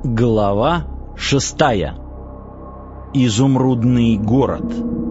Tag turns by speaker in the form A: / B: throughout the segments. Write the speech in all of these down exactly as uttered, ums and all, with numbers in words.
A: Глава шестая. Изумрудный город.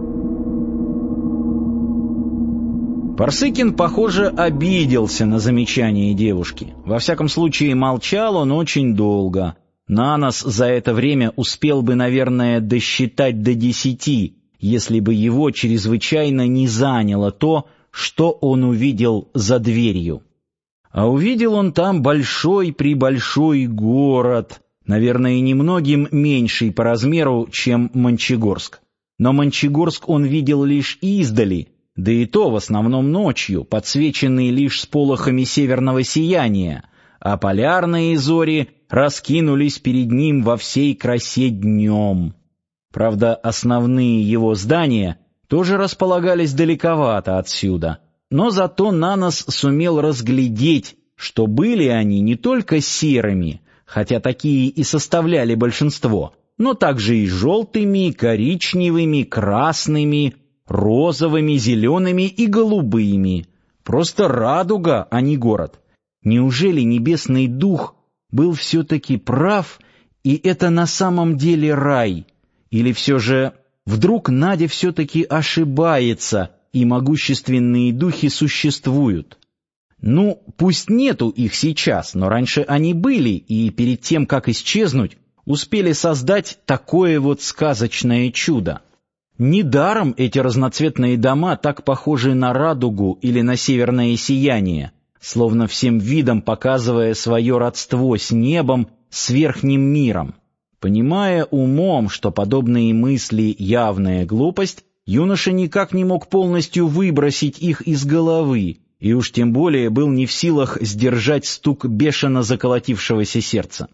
A: Парсыкин, похоже, обиделся на замечание девушки. Во всяком случае, молчал он очень долго. Нанос за это время успел бы, наверное, досчитать до десяти, если бы его чрезвычайно не заняло то, что он увидел за дверью. А увидел он там большой-пребольшой город, наверное, немногим меньший по размеру, чем Мончегорск. Но Мончегорск он видел лишь издали, да и то в основном ночью, подсвеченный лишь сполохами северного сияния, а полярные зори раскинулись перед ним во всей красе днем. Правда, основные его здания тоже располагались далековато отсюда, но зато Нанос сумел разглядеть, что были они не только серыми, хотя такие и составляли большинство, но также и желтыми, коричневыми, красными, розовыми, зелеными и голубыми. Просто радуга, а не город. Неужели небесный дух был все-таки прав, и это на самом деле рай? Или все же вдруг Надя все-таки ошибается, и могущественные духи существуют? Ну, пусть нету их сейчас, но раньше они были, и перед тем, как исчезнуть, успели создать такое вот сказочное чудо. Недаром эти разноцветные дома так похожи на радугу или на северное сияние, словно всем видом показывая свое родство с небом, с верхним миром. Понимая умом, что подобные мысли — явная глупость, юноша никак не мог полностью выбросить их из головы, и уж тем более был не в силах сдержать стук бешено заколотившегося сердца.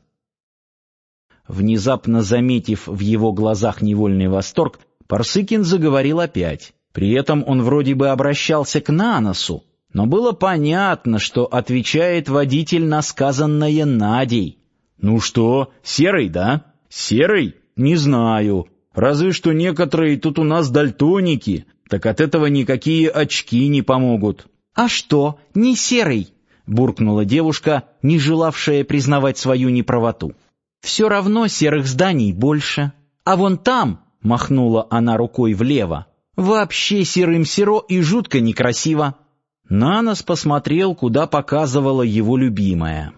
A: Внезапно заметив в его глазах невольный восторг, Парсыкин заговорил опять. При этом он вроде бы обращался к Наносу, но было понятно, что отвечает водитель на сказанное Надей. «Ну что, серый, да? Серый? Не знаю. Разве что некоторые тут у нас дальтоники, так от этого никакие очки не помогут». «А что, не серый?» — буркнула девушка, не желавшая признавать свою неправоту. «Все равно серых зданий больше. А вон там...» — махнула она рукой влево. «Вообще серым-серо и жутко некрасиво». Нанос посмотрел, куда показывала его любимая.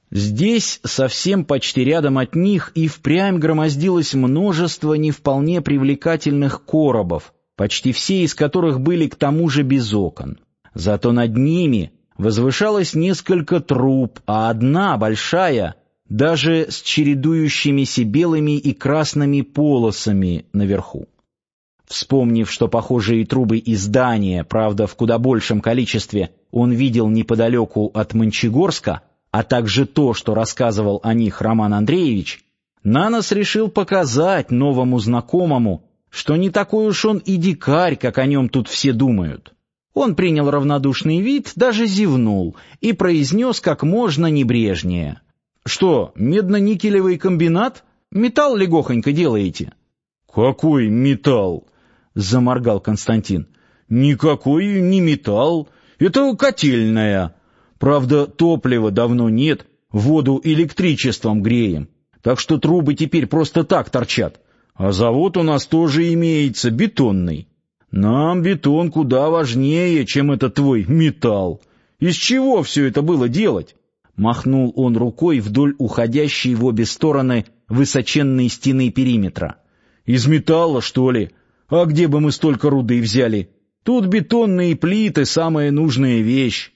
A: Здесь, совсем почти рядом от них, и впрямь громоздилось множество не вполне привлекательных коробов, почти все из которых были к тому же без окон. Зато над ними возвышалось несколько труб, а одна, большая, даже с чередующимися белыми и красными полосами наверху. Вспомнив, что похожие трубы и здания, правда в куда большем количестве, он видел неподалеку от Мончегорска, а также то, что рассказывал о них Роман Андреевич, Нанос решил показать новому знакомому, что не такой уж он и дикарь, как о нем тут все думают. Он принял равнодушный вид, даже зевнул и произнес как можно небрежнее. «Что, медно-никелевый комбинат? Металл легохонько делаете?» «Какой металл?» — заморгал Константин. «Никакой не металл. Это котельная. Правда, топлива давно нет, воду электричеством греем, так что трубы теперь просто так торчат. А завод у нас тоже имеется, бетонный. Нам бетон куда важнее, чем этот твой металл. Из чего все это было делать?» Махнул он рукой вдоль уходящей в обе стороны высоченной стены периметра. «Из металла, что ли? А где бы мы столько руды взяли? Тут бетонные плиты — самая нужная вещь.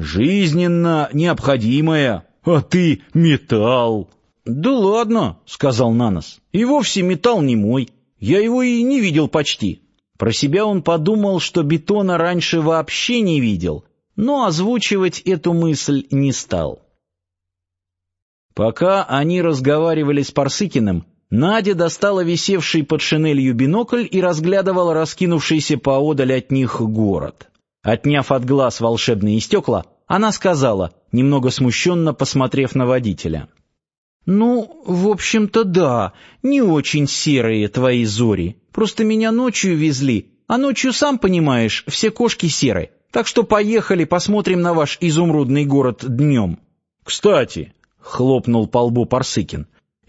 A: Жизненно необходимая, а ты — металл». «Да ладно», — сказал Нанос, — «и вовсе металл не мой. Я его и не видел почти». Про себя он подумал, что бетона раньше вообще не видел, но озвучивать эту мысль не стал. Пока они разговаривали с Парсыкиным, Надя достала висевший под шинелью бинокль и разглядывала раскинувшийся поодаль от них город. Отняв от глаз волшебные стекла, она сказала, немного смущенно посмотрев на водителя: «Ну, в общем-то, да, не очень серые твои зори. Просто меня ночью везли, а ночью, сам понимаешь, все кошки серы. Так что поехали, посмотрим на ваш изумрудный город днем». «Кстати», — хлопнул по лбу Парсыкин, —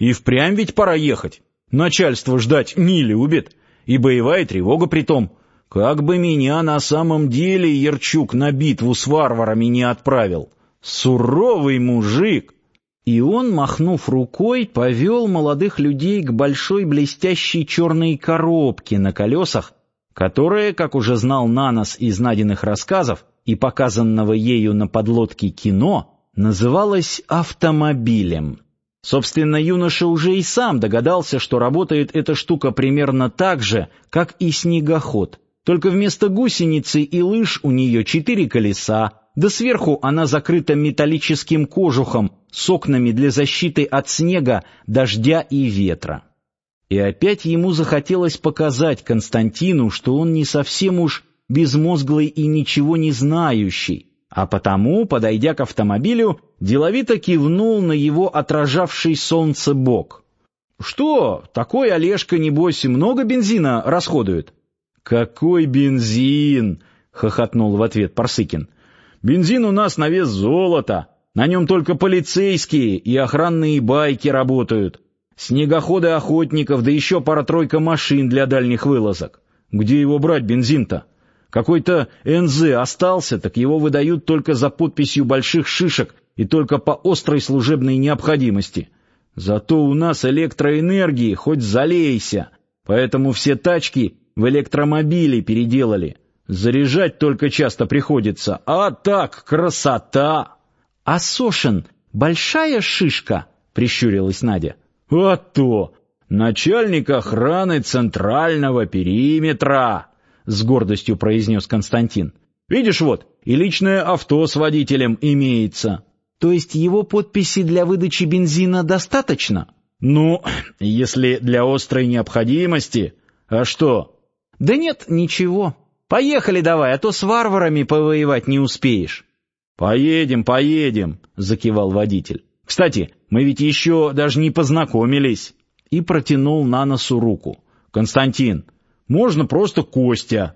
A: И впрямь ведь пора ехать. Начальство ждать не любит, и боевая тревога притом. Как бы меня на самом деле Ярчук на битву с варварами не отправил. Суровый мужик!» И он, махнув рукой, повел молодых людей к большой блестящей черной коробке на колесах, которая, как уже знал Нанос из Надиных рассказов и показанного ею на подлодке кино, называлась автомобилем. Собственно, юноша уже и сам догадался, что работает эта штука примерно так же, как и снегоход, только вместо гусеницы и лыж у нее четыре колеса, да сверху она закрыта металлическим кожухом с окнами для защиты от снега, дождя и ветра. И опять ему захотелось показать Константину, что он не совсем уж безмозглый и ничего не знающий, а потому, подойдя к автомобилю, деловито кивнул на его отражавший солнце бок. «Что, такой Олежка, небось, много бензина расходует?» «Какой бензин!» — хохотнул в ответ Парсыкин. «Бензин у нас на вес золота, на нем только полицейские и охранные байки работают. Снегоходы охотников, да еще пара-тройка машин для дальних вылазок. Где его брать, бензин-то? Какой-то эн зэ остался, так его выдают только за подписью больших шишек и только по острой служебной необходимости. Зато у нас электроэнергии хоть залейся, поэтому все тачки в электромобили переделали. Заряжать только часто приходится, а так красота!» «А Сошин большая шишка?» — прищурилась Надя. «А то! Начальник охраны центрального периметра!» — с гордостью произнес Константин. «Видишь, вот, и личное авто с водителем имеется». «То есть его подписи для выдачи бензина достаточно?» «Ну, если для острой необходимости. А что?» «Да нет, ничего. Поехали давай, а то с варварами повоевать не успеешь». «Поедем, поедем», — закивал водитель. «Кстати, мы ведь еще даже не познакомились». И протянул Наносу руку. «Константин, можно просто Костя».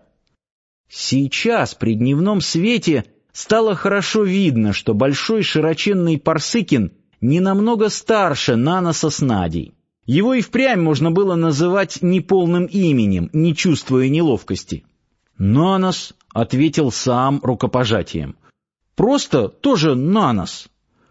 A: Сейчас при дневном свете стало хорошо видно, что большой широченный Парсыкин не намного старше Наноса с Надей. Его и впрямь можно было называть неполным именем, не чувствуя неловкости. «Нанос», — ответил сам рукопожатием. «Просто тоже Нанос».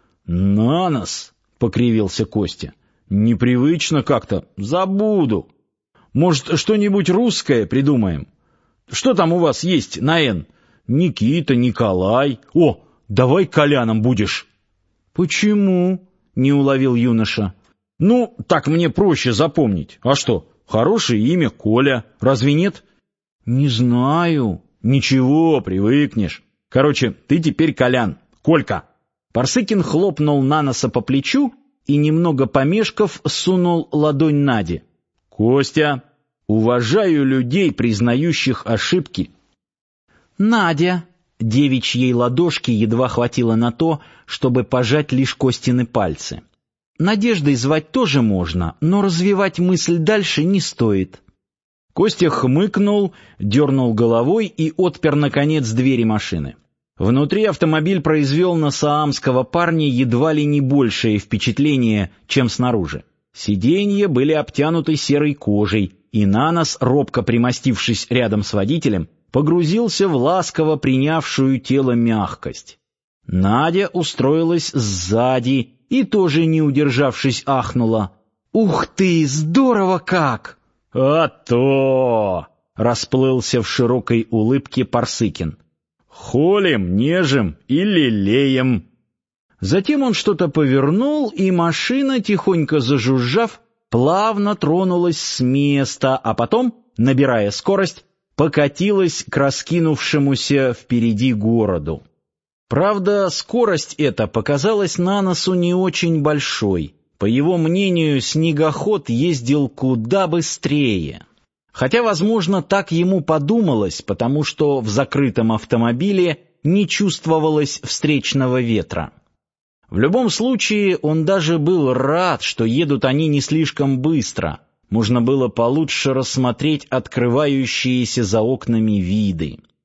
A: «Нанос», — покривился Костя. «Непривычно как-то. Забуду. Может, что-нибудь русское придумаем? Что там у вас есть на «Н»? Никита, Николай. О, давай Коляном будешь». «Почему?» — не уловил юноша. «Ну, так мне проще запомнить. А что, хорошее имя Коля. Разве нет?» «Не знаю». «Ничего, привыкнешь. Короче, ты теперь Колян. Колька». Парсыкин хлопнул Наноса по плечу и, немного помешков, сунул ладонь Наде. «Костя, уважаю людей, признающих ошибки». «Надя». Девичьей ладошки едва хватило на то, чтобы пожать лишь Костины пальцы. «Надеждой звать тоже можно, но развивать мысль дальше не стоит». Костя хмыкнул, дернул головой и отпер, наконец, двери машины. Внутри автомобиль произвел на саамского парня едва ли не большее впечатление, чем снаружи. Сиденья были обтянуты серой кожей, и Нанос, робко примостившись рядом с водителем, погрузился в ласково принявшую тело мягкость. Надя устроилась сзади и, тоже не удержавшись, ахнула. «Ух ты, здорово как!» «А то!» — расплылся в широкой улыбке Парсыкин. «Холим, нежим и лелеем». Затем он что-то повернул, и машина, тихонько зажужжав, плавно тронулась с места, а потом, набирая скорость, покатилась к раскинувшемуся впереди городу. Правда, скорость эта показалась Наносу не очень большой. По его мнению, снегоход ездил куда быстрее. Хотя, возможно, так ему подумалось, потому что в закрытом автомобиле не чувствовалось встречного ветра. В любом случае, он даже был рад, что едут они не слишком быстро. Можно было получше рассмотреть открывающиеся за окнами виды.